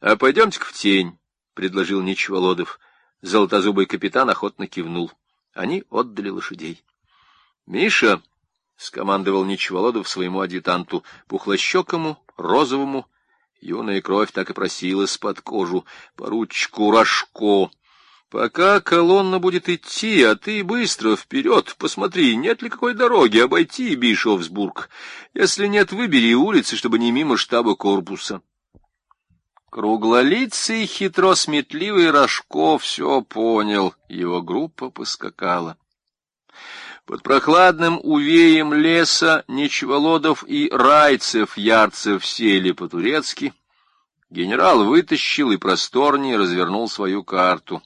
— А пойдемте-ка в тень, — предложил Нечеволодов. Золотозубый капитан охотно кивнул. Они отдали лошадей. — Миша, — скомандовал Нечеволодов своему адъютанту, пухлощекому, розовому, юная кровь так и просилась под кожу, поручику Рожко. — Пока колонна будет идти, а ты быстро вперед, посмотри, нет ли какой дороги обойти Бишофсбург. Если нет, выбери улицы, чтобы не мимо штаба корпуса. Круглолицый, хитросметливый Рожко все понял, его группа поскакала. Под прохладным увеем леса Нечеволодов и Райцев-Ярцев сели по-турецки. Генерал вытащил и просторнее развернул свою карту.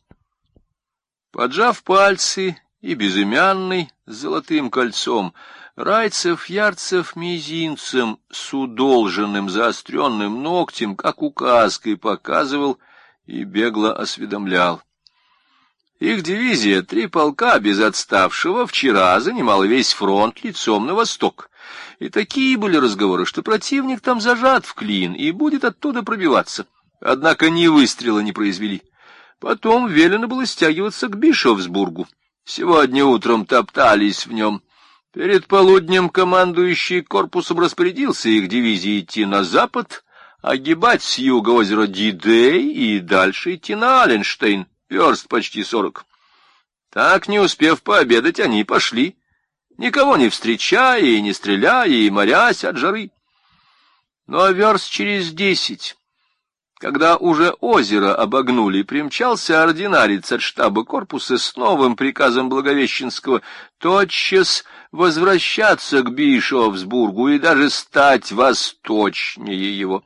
Поджав пальцы и безымянный с золотым кольцом, Райцев-Ярцев мизинцем с удолженным заостренным ногтем, как указкой, показывал и бегло осведомлял. Их дивизия, 3 полка без отставшего, вчера занимала весь фронт лицом на восток. И такие были разговоры, что противник там зажат в клин и будет оттуда пробиваться. Однако ни выстрела не произвели. Потом велено было стягиваться к Бишофсбургу. Сегодня утром топтались в нем. Перед полуднем командующий корпусом распорядился их дивизии идти на запад, огибать с юга озеро Дидей и дальше идти на Аленштейн, верст почти 40. Так, не успев пообедать, они пошли, никого не встречая и не стреляя, и морясь от жары. Но верст через 10, когда уже озеро обогнули, примчался ординарец от штаба корпуса с новым приказом Благовещенского тотчас возвращаться к Бишофсбургу и даже стать восточнее его.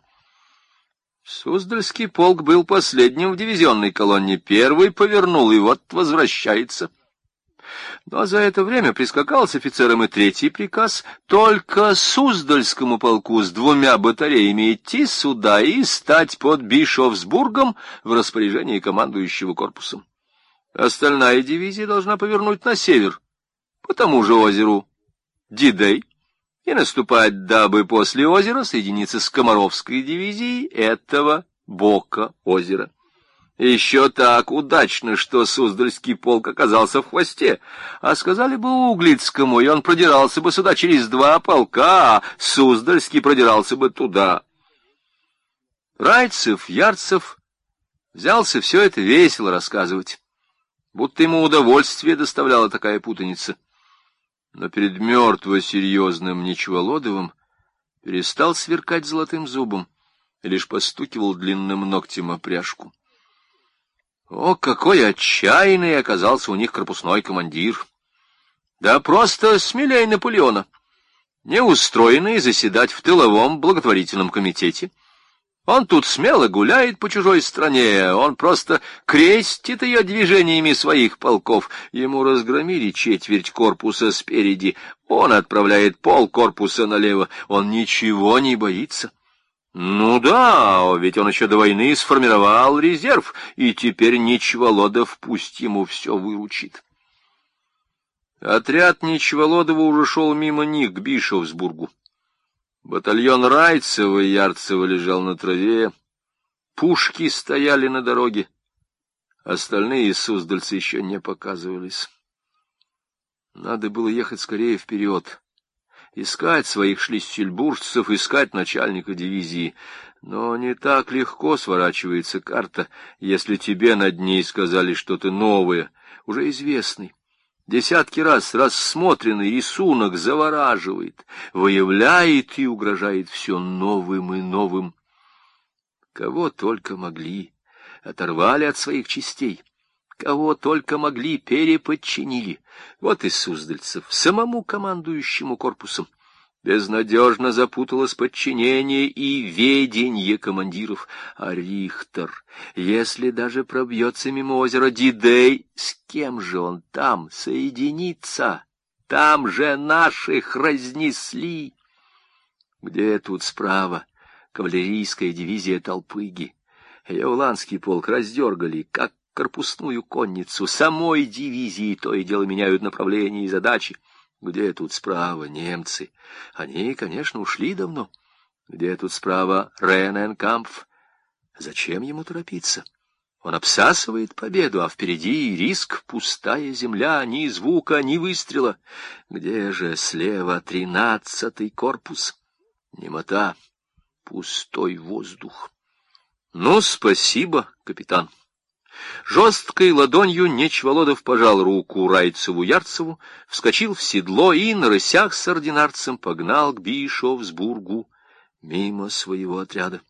Суздальский полк был последним в дивизионной колонне, первый повернул и вот возвращается. Но за это время прискакал с офицером и 3-й приказ только Суздальскому полку с 2 батареями идти сюда и стать под Бишофсбургом в распоряжении командующего корпусом. Остальная дивизия должна повернуть на север, по тому же озеру Дидей, и наступать, дабы после озера соединиться с Комаровской дивизией этого бока озера. Еще так удачно, что Суздальский полк оказался в хвосте, а сказали бы Углицкому, и он продирался бы сюда через 2 полка, а Суздальский продирался бы туда. Райцев-Ярцев взялся все это весело рассказывать, будто ему удовольствие доставляла такая путаница. Но перед мертво-серьезным Нечеволодовым перестал сверкать золотым зубом и лишь постукивал длинным ногтем о пряжку. О, какой отчаянный оказался у них корпусной командир! Да просто смелей Наполеона, не устроенный заседать в тыловом благотворительном комитете. Он тут смело гуляет по чужой стране, он просто крестит ее движениями своих полков. Ему разгромили 1/4 корпуса спереди, он отправляет полкорпуса налево, он ничего не боится. Ну да, ведь он еще до войны сформировал резерв, и теперь Нечеволодов пусть ему все выручит. Отряд Нечеволодова уже шел мимо них к Бишофсбургу. Батальон Райцева и Ярцева лежал на траве, пушки стояли на дороге, остальные суздальцы еще не показывались. Надо было ехать скорее вперед, искать своих шлиссельбуржцев, искать начальника дивизии. Но не так легко сворачивается карта, если тебе над ней сказали что-то новое, уже известный. Десятки раз рассмотренный рисунок завораживает, выявляет и угрожает все новым и новым. Кого только могли, оторвали от своих частей, кого только могли, переподчинили. Вот и суздальцев самому командующему корпусом. Безнадежно запуталось подчинение и ведение командиров. А Рихтер, если даже пробьется мимо озера Дидей, с кем же он там соединится? Там же наших разнесли. Где тут справа кавалерийская дивизия Толпыги? Яуланский полк раздергали, как корпусную конницу. Самой дивизии то и дело меняют направление и задачи. Где тут справа немцы? Они, конечно, ушли давно. Где тут справа Рененкампф? Зачем ему торопиться? Он обсасывает победу, а впереди риск, пустая земля, ни звука, ни выстрела. Где же слева 13-й корпус? Немота, пустой воздух. Ну, спасибо, капитан. Жесткой ладонью Нечволодов пожал руку Райцеву-Ярцеву, вскочил в седло и на рысях с ординарцем погнал к Бишофсбургу мимо своего отряда.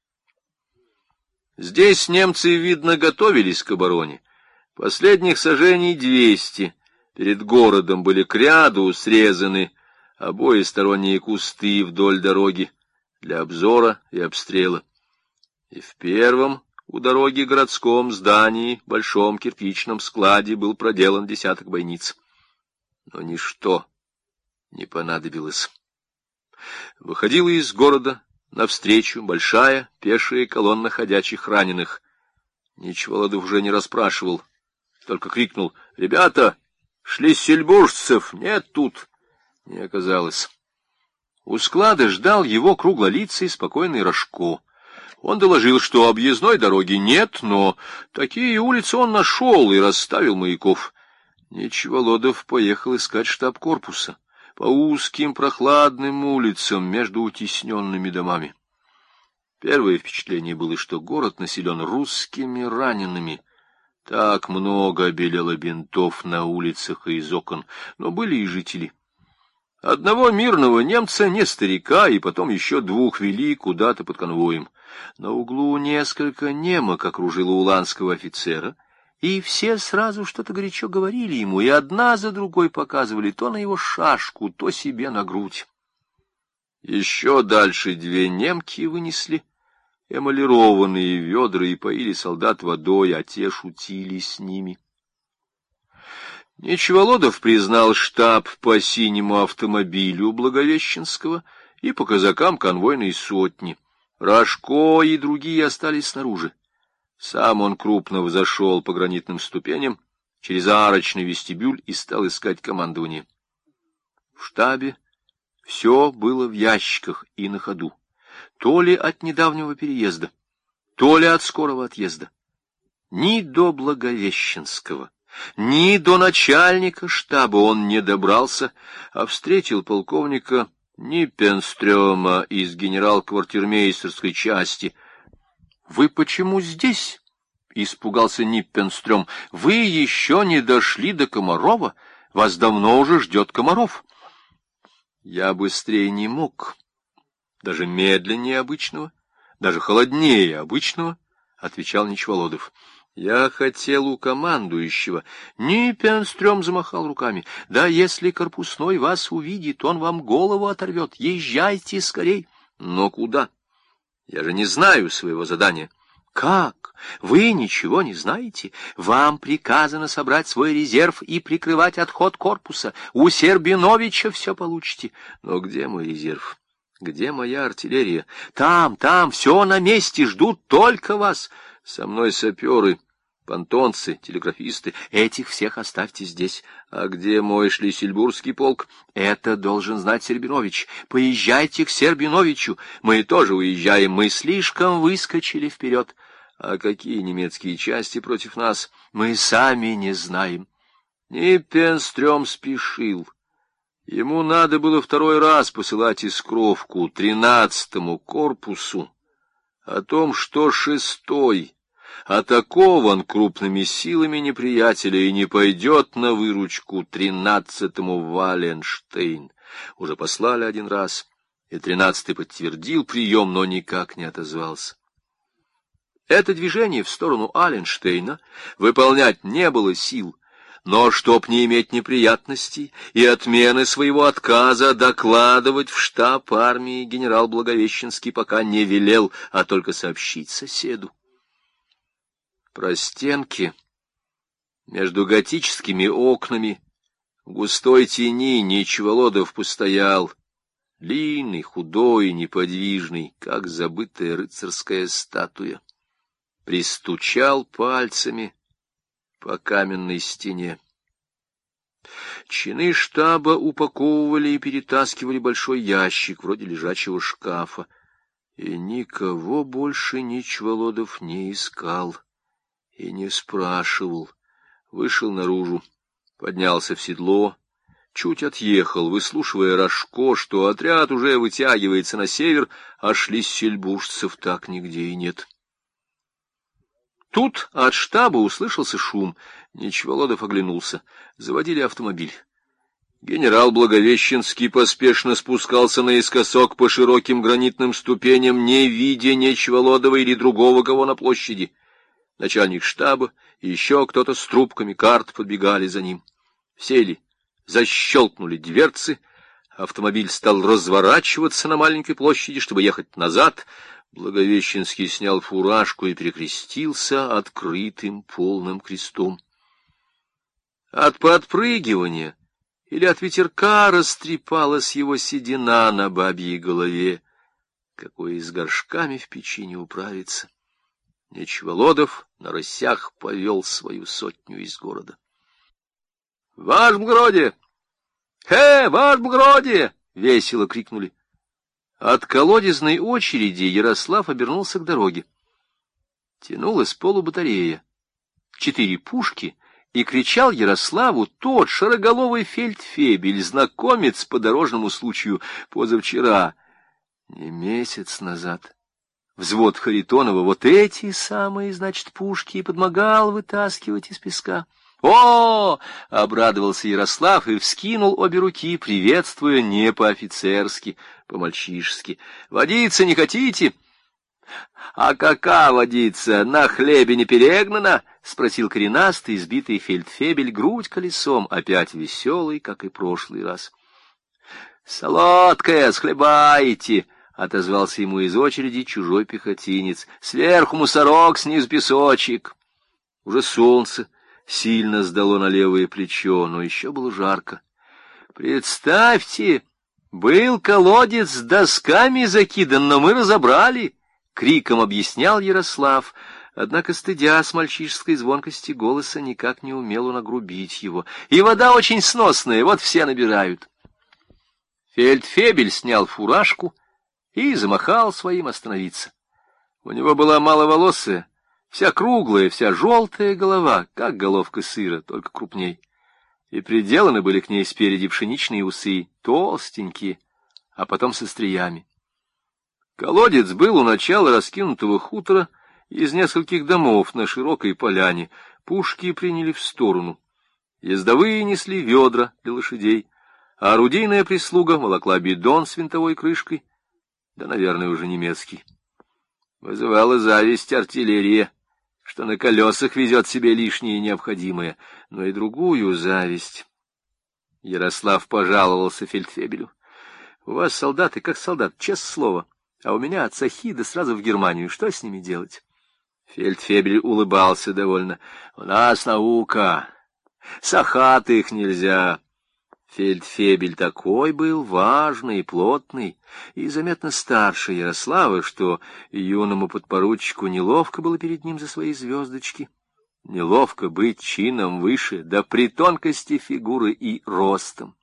Здесь немцы, видно, готовились к обороне. Последних сажений 200. Перед городом были к ряду срезаны обоесторонние кусты вдоль дороги для обзора и обстрела. И в первом у дороги городском здании, большом кирпичном складе, был проделан 10 бойниц. Но ничто не понадобилось. Выходила из города навстречу большая пешая колонна ходячих раненых. Нечволодов уже не расспрашивал, только крикнул: «Ребята, шлиссельбуржцев нет тут!» Не оказалось. У склада ждал его круглолицый спокойный Рожко. Он доложил, что объездной дороги нет, но такие улицы он нашел и расставил маяков. Нечволодов поехал искать штаб корпуса по узким прохладным улицам между утесненными домами. Первое впечатление было, что город населен русскими ранеными. Так много белело бинтов на улицах и из окон, но были и жители. Одного мирного немца, не старика, и потом еще 2 вели куда-то под конвоем. На углу несколько немок окружило уланского офицера, и все сразу что-то горячо говорили ему, и одна за другой показывали то на его шашку, то себе на грудь. Еще дальше 2 немки вынесли эмалированные ведра и поили солдат водой, а те шутили с ними. Нечволодов признал штаб по синему автомобилю Благовещенского и по казакам конвойной сотни. Рожко и другие остались снаружи. Сам он крупно взошел по гранитным ступеням через арочный вестибюль и стал искать командование. В штабе все было в ящиках и на ходу, то ли от недавнего переезда, то ли от скорого отъезда. Ни до Благовещенского, ни до начальника штаба он не добрался, а встретил полковника Ниппенстрёма из генерал-квартирмейстерской части. «Вы почему здесь?» — испугался Ниппенстрём. «Вы еще не дошли до Комарова? Вас давно уже ждет Комаров». «Я быстрее не мог, даже медленнее обычного, даже холоднее обычного», — отвечал Нечволодов. «Я хотел у командующего». Ниппенстрём замахал руками. «Да если корпусной вас увидит, он вам голову оторвет. Езжайте скорей». «Но куда? Я же не знаю своего задания». «Как? Вы ничего не знаете? Вам приказано собрать свой резерв и прикрывать отход корпуса. У Сербиновича все получите». «Но где мой резерв? Где моя артиллерия?» Там, все на месте, ждут только вас. Со мной саперы, понтонцы, телеграфисты. Этих всех оставьте здесь. А где мой шлиссельбургский полк? Это должен знать Сербинович. Поезжайте к Сербиновичу. Мы тоже уезжаем. Мы слишком выскочили вперед. А какие немецкие части против нас? Мы сами не знаем. Ниппенстрём спешил. Ему надо было 2-й раз посылать искровку 13-му корпусу о том, что 6-й атакован крупными силами неприятеля и не пойдет на выручку 13-му Валенштейн. Уже послали 1 раз, и 13-й подтвердил прием, но никак не отозвался. Это движение в сторону Аленштейна выполнять не было сил, но, чтоб не иметь неприятностей и отмены своего отказа, докладывать в штаб армии генерал Благовещенский пока не велел, а только сообщить соседу. Простенки между готическими окнами в густой тени Нечволодов постоял, длинный, худой, неподвижный, как забытая рыцарская статуя. Пристучал пальцами по каменной стене. Чины штаба упаковывали и перетаскивали большой ящик, вроде лежачего шкафа. И никого больше Нечволодов не искал и не спрашивал. Вышел наружу, поднялся в седло, чуть отъехал, выслушивая Рожко, что отряд уже вытягивается на север, а шлиссельбуржцев так нигде и нет. Тут от штаба услышался шум. Нечволодов оглянулся. Заводили автомобиль. Генерал Благовещенский поспешно спускался наискосок по широким гранитным ступеням, не видя Нечволодова или другого кого на площади. Начальник штаба и еще кто-то с трубками карт подбегали за ним. Сели, защелкнули дверцы, автомобиль стал разворачиваться на маленькой площади, чтобы ехать назад. Благовещенский снял фуражку и перекрестился открытым полным крестом. От подпрыгивания или от ветерка растрепалась его седина на бабьей голове, какой и с горшками в печи не управится. Нечволодов на рысях повел свою сотню из города. — Ваш благородие! Ваш благородие! — весело крикнули. От колодезной очереди Ярослав обернулся к дороге. Тянулась полубатарея, 4 пушки, и кричал Ярославу тот широголовый фельдфебель, знакомец по дорожному случаю позавчера, не месяц назад. Взвод Харитонова вот эти самые, значит, пушки и подмогал вытаскивать из песка. «О!» — обрадовался Ярослав и вскинул обе руки, приветствуя не по-офицерски, по-мальчишески. «Водиться не хотите?» «А кака водица? На хлебе не перегнана?» — спросил коренастый, избитый фельдфебель, грудь колесом, опять веселый, как и прошлый раз. «Солодкая, схлебаете!» — отозвался ему из очереди чужой пехотинец. «Сверху мусорок, снизу песочек». Уже солнце сильно сдало на левое плечо, но еще было жарко. «Представьте, был колодец с досками закидан, но мы разобрали», — криком объяснял Ярослав, однако, стыдя с мальчишеской звонкости голоса, никак не умел он огрубить его. «И вода очень сносная, вот все набирают». Фельдфебель снял фуражку и замахал своим остановиться. У него была маловолосая, вся круглая, вся желтая голова, как головка сыра, только крупней. И приделаны были к ней спереди пшеничные усы, толстенькие, а потом со стриями. Колодец был у начала раскинутого хутора из нескольких домов на широкой поляне. Пушки приняли в сторону. Ездовые несли ведра для лошадей, а орудийная прислуга волокла бидон с винтовой крышкой, да, наверное, уже немецкий. Вызывала зависть артиллерия, что на колесах везет себе лишнее необходимое, но и другую зависть. Ярослав пожаловался фельдфебелю. — У вас солдаты как солдат, честное слово, а у меня от Сахида сразу в Германию. Что с ними делать? Фельдфебель улыбался довольно. — У нас наука. Сахат их нельзя. Фельдфебель такой был важный, плотный и заметно старше Ярослава, что юному подпоручику неловко было перед ним за свои звездочки. Неловко быть чином выше, да при тонкости фигуры и ростом.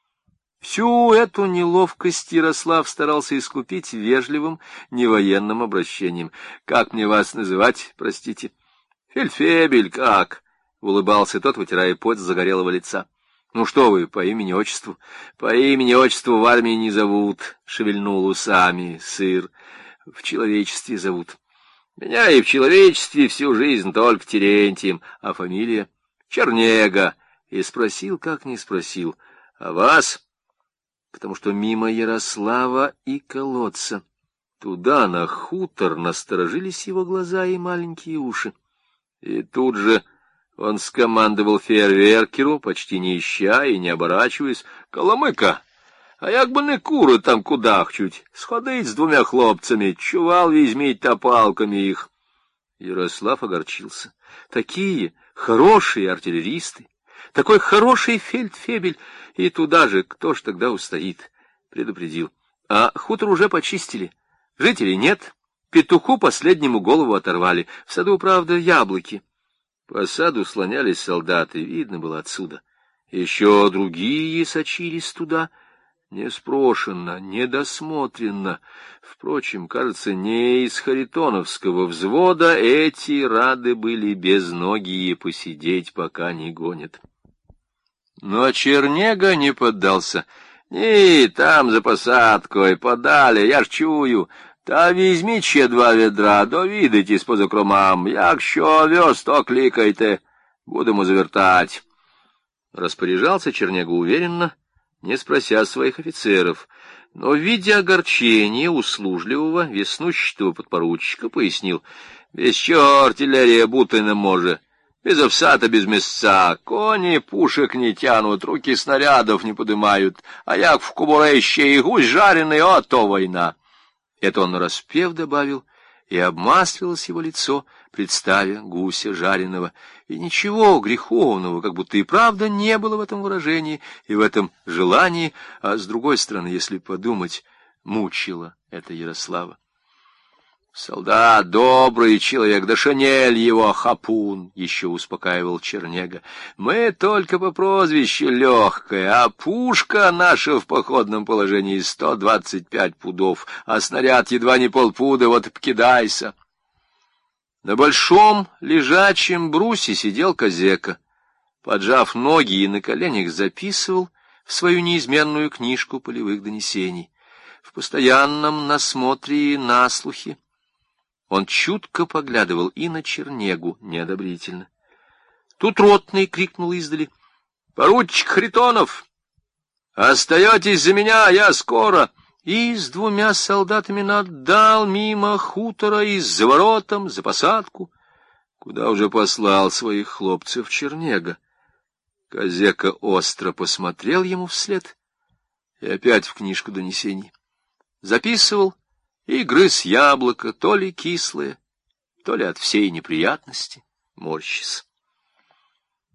Всю эту неловкость Ярослав старался искупить вежливым, невоенным обращением. — Как мне вас называть, простите? — Фельдфебель, как? — улыбался тот, вытирая пот с загорелого лица. — Ну что вы, по имени-отчеству? — По имени-отчеству в армии не зовут, — шевельнул усами сыр. — В человечестве зовут. — Меня и в человечестве всю жизнь только Терентием, а фамилия? — Чернега. И спросил, как не спросил. — А вас? Потому что мимо Ярослава и колодца. Туда, на хутор, насторожились его глаза и маленькие уши. И тут же он скомандовал фейерверкеру, почти не ища и не оборачиваясь: «Коломыка, а як бы не кури там кудахчуть, сходить с 2 хлопцами, чувал візьміть та палками их». Ярослав огорчился. Такие хорошие артиллеристы, такой хороший фельдфебель, и туда же, кто ж тогда устоит, предупредил. А хутор уже почистили, жителей нет, петуху последнему голову оторвали, в саду, правда, яблоки. По саду слонялись солдаты, видно было отсюда. Еще другие сочились туда. неспрошенно, недосмотренно. Впрочем, кажется, не из харитоновского взвода эти рады были безногие посидеть, пока не гонят. Но Чернега не поддался. «Не, там за посадкой, подали, я ж чую. Та візьміть ще 2 відра, довідайтесь по закромам. Якщо вез, то кликайте, будемо завертать». Распоряжался Чернега уверенно, не спрося своих офицеров, но, видя огорчение услужливого, веснущатого подпоручика, пояснил: «Без чего артиллерия Бутина може, без овса-то без мясца, кони пушек не тянут, руки снарядов не подымают, а як в кубуреще и гусь жареный, а то война». Это он нараспев добавил, и обмаслилось его лицо, представя гуся жареного, и ничего греховного, как будто и правда не было в этом выражении и в этом желании, а с другой стороны, если подумать, мучило это Ярослава. «Солдат добрый человек, да шинель его хапун», — еще успокаивал Чернега. «Мы только по прозвищу легкая, а пушка наша в походном положении 125 пудов, а снаряд едва не полпуда, вот и покидайся». На большом лежачем брусе сидел Козека, поджав ноги и на коленях записывал в свою неизменную книжку полевых донесений. В постоянном насмотре и наслухе он чутко поглядывал и на Чернегу неодобрительно. Тут ротный крикнул издали: «Поручик Харитонов! Остаетесь за меня, я скоро!» И с 2 солдатами наддал мимо хутора и с заворотом за посадку, куда уже послал своих хлопцев Чернега. Козека остро посмотрел ему вслед и опять в книжку донесений. Записывал и грыз яблоко, то ли кислое, то ли от всей неприятности, морщись.